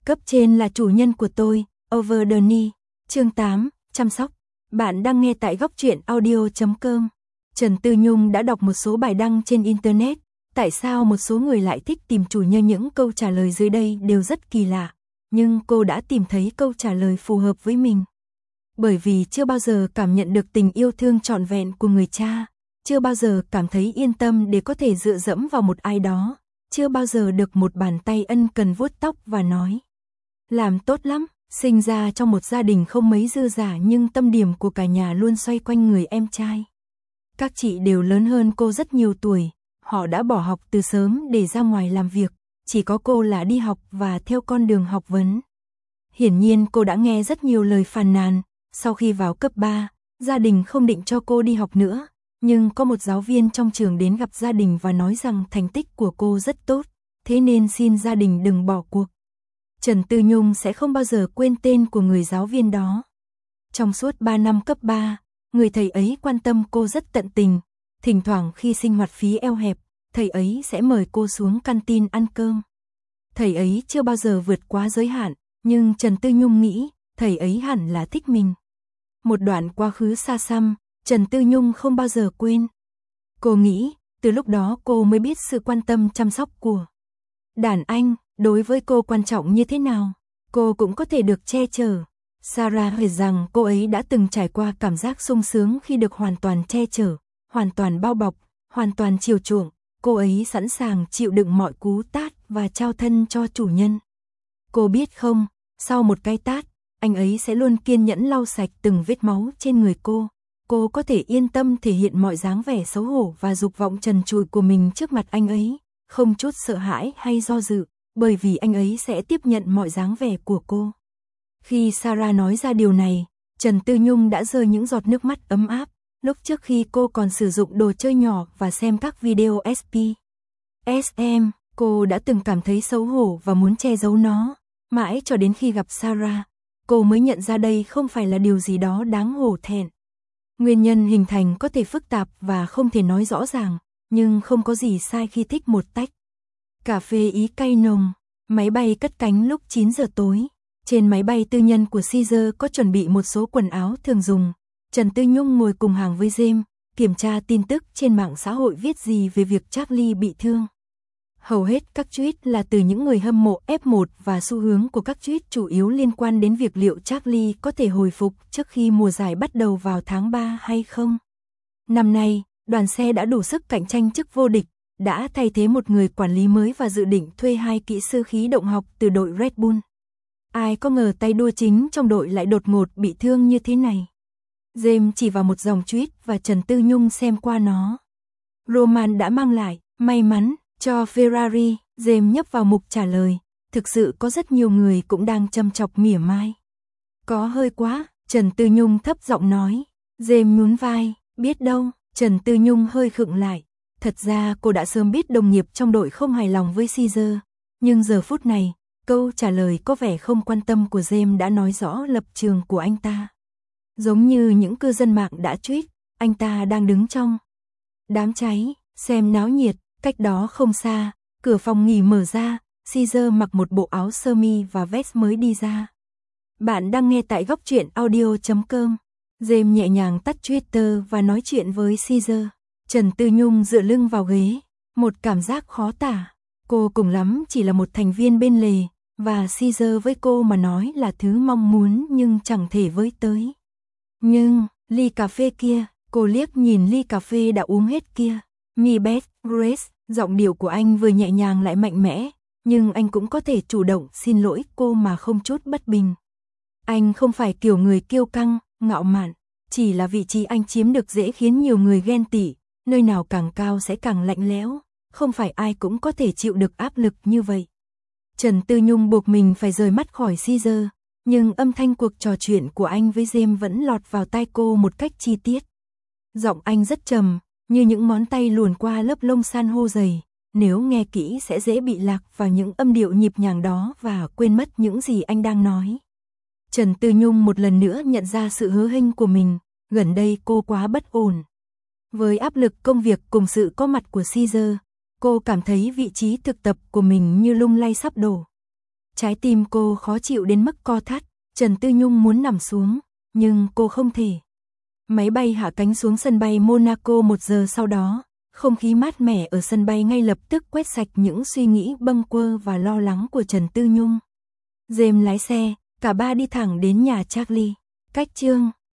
Cấp trên là chủ nhân của tôi, Over the Knee. Chương 8, chăm sóc. Bạn đang nghe tại góc truyện audio.com. Trần Tư Nhung đã đọc một số bài đăng trên Internet. Tại sao một số người lại thích tìm chủ nhân? Những câu trả lời dưới đây đều rất kỳ lạ. Nhưng cô đã tìm thấy câu trả lời phù hợp với mình. Bởi vì chưa bao giờ cảm nhận được tình yêu thương trọn vẹn của người cha. Chưa bao giờ cảm thấy yên tâm để có thể dựa dẫm vào một ai đó. Chưa bao giờ được một bàn tay ân cần vuốt tóc và nói: làm tốt lắm. Sinh ra trong một gia đình không mấy dư dả nhưng tâm điểm của cả nhà luôn xoay quanh người em trai. Các chị đều lớn hơn cô rất nhiều tuổi. Họ đã bỏ học từ sớm để ra ngoài làm việc. Chỉ có cô là đi học và theo con đường học vấn. Hiển nhiên cô đã nghe rất nhiều lời phàn nàn. Sau khi vào cấp 3, gia đình không định cho cô đi học nữa. Nhưng có một giáo viên trong trường đến gặp gia đình và nói rằng thành tích của cô rất tốt. Thế nên xin gia đình đừng bỏ cuộc. Trần Tư Nhung sẽ không bao giờ quên tên của người giáo viên đó. Trong suốt 3 năm cấp 3, người thầy ấy quan tâm cô rất tận tình. Thỉnh thoảng khi sinh hoạt phí eo hẹp, thầy ấy sẽ mời cô xuống canteen ăn cơm. Thầy ấy chưa bao giờ vượt quá giới hạn, nhưng Trần Tư Nhung nghĩ thầy ấy hẳn là thích mình. Một đoạn quá khứ xa xăm, Trần Tư Nhung không bao giờ quên. Cô nghĩ, từ lúc đó cô mới biết sự quan tâm chăm sóc của đàn anh đối với cô quan trọng như thế nào. Cô cũng có thể được che chở. Sarah kể rằng cô ấy đã từng trải qua cảm giác sung sướng khi được hoàn toàn che chở, hoàn toàn bao bọc, hoàn toàn chiều chuộng. Cô ấy sẵn sàng chịu đựng mọi cú tát và trao thân cho chủ nhân. Cô biết không, sau một cái tát, anh ấy sẽ luôn kiên nhẫn lau sạch từng vết máu trên người cô. Cô có thể yên tâm thể hiện mọi dáng vẻ xấu hổ và dục vọng trần trụi của mình trước mặt anh ấy, không chút sợ hãi hay do dự, bởi vì anh ấy sẽ tiếp nhận mọi dáng vẻ của cô. Khi Sarah nói ra điều này, Trần Tư Nhung đã rơi những giọt nước mắt ấm áp. Lúc trước khi cô còn sử dụng đồ chơi nhỏ và xem các video SP, SM, cô đã từng cảm thấy xấu hổ và muốn che giấu nó. Mãi cho đến khi gặp Sarah, cô mới nhận ra đây không phải là điều gì đó đáng hổ thẹn. Nguyên nhân hình thành có thể phức tạp và không thể nói rõ ràng, nhưng không có gì sai khi thích một tách cà phê Ý cay nồng. Máy bay cất cánh lúc 9 giờ tối. Trên máy bay tư nhân của Caesar có chuẩn bị một số quần áo thường dùng. Trần Tư Nhung ngồi cùng hàng với James, kiểm tra tin tức trên mạng xã hội viết gì về việc Charlie bị thương. Hầu hết các tweet là từ những người hâm mộ F1 và xu hướng của các tweet chủ yếu liên quan đến việc liệu Charlie có thể hồi phục trước khi mùa giải bắt đầu vào tháng 3 hay không. Năm nay, đoàn xe đã đủ sức cạnh tranh chức vô địch, đã thay thế một người quản lý mới và dự định thuê 2 kỹ sư khí động học từ đội Red Bull. Ai có ngờ tay đua chính trong đội lại đột ngột bị thương như thế này. James chỉ vào một dòng tweet và Trần Tư Nhung xem qua nó. Roman đã mang lại may mắn cho Ferrari. James nhấp vào mục trả lời. Thực sự có rất nhiều người cũng đang châm chọc mỉa mai. Có hơi quá, Trần Tư Nhung thấp giọng nói. James nhún vai, biết đâu. Trần Tư Nhung hơi khựng lại. Thật ra cô đã sớm biết đồng nghiệp trong đội không hài lòng với Caesar. Nhưng giờ phút này, câu trả lời có vẻ không quan tâm của James đã nói rõ lập trường của anh ta. Giống như những cư dân mạng đã tweet, anh ta đang đứng trong đám cháy, xem náo nhiệt. Cách đó không xa, cửa phòng nghỉ mở ra, Caesar mặc một bộ áo sơ mi và vest mới đi ra. Bạn đang nghe tại góc truyện audio.com. James nhẹ nhàng tắt Twitter và nói chuyện với Caesar. Trần Tư Nhung dựa lưng vào ghế, một cảm giác khó tả. Cô cùng lắm chỉ là một thành viên bên lề, và Caesar với cô mà nói là thứ mong muốn nhưng chẳng thể với tới. Nhưng, ly cà phê kia, cô liếc nhìn ly cà phê đã uống hết kia. Me best, Grace, giọng điệu của anh vừa nhẹ nhàng lại mạnh mẽ, nhưng anh cũng có thể chủ động xin lỗi cô mà không chút bất bình. Anh không phải kiểu người kiêu căng, ngạo mạn, chỉ là vị trí anh chiếm được dễ khiến nhiều người ghen tị, nơi nào càng cao sẽ càng lạnh lẽo, không phải ai cũng có thể chịu được áp lực như vậy. Trần Tư Nhung buộc mình phải rời mắt khỏi Caesar, nhưng âm thanh cuộc trò chuyện của anh với James vẫn lọt vào tai cô một cách chi tiết. Giọng anh rất trầm, như những ngón tay luồn qua lớp lông san hô dày, nếu nghe kỹ sẽ dễ bị lạc vào những âm điệu nhịp nhàng đó và quên mất những gì anh đang nói. Trần Tư Nhung một lần nữa nhận ra sự hớ hênh của mình, gần đây cô quá bất ổn. Với áp lực công việc cùng sự có mặt của Caesar, cô cảm thấy vị trí thực tập của mình như lung lay sắp đổ. Trái tim cô khó chịu đến mức co thắt, Trần Tư Nhung muốn nằm xuống, nhưng cô không thể. Máy bay hạ cánh xuống sân bay Monaco 1 giờ sau đó, không khí mát mẻ ở sân bay ngay lập tức quét sạch những suy nghĩ bâng quơ và lo lắng của Trần Tư Nhung. James lái xe, cả ba đi thẳng đến nhà Charlie. Cách chương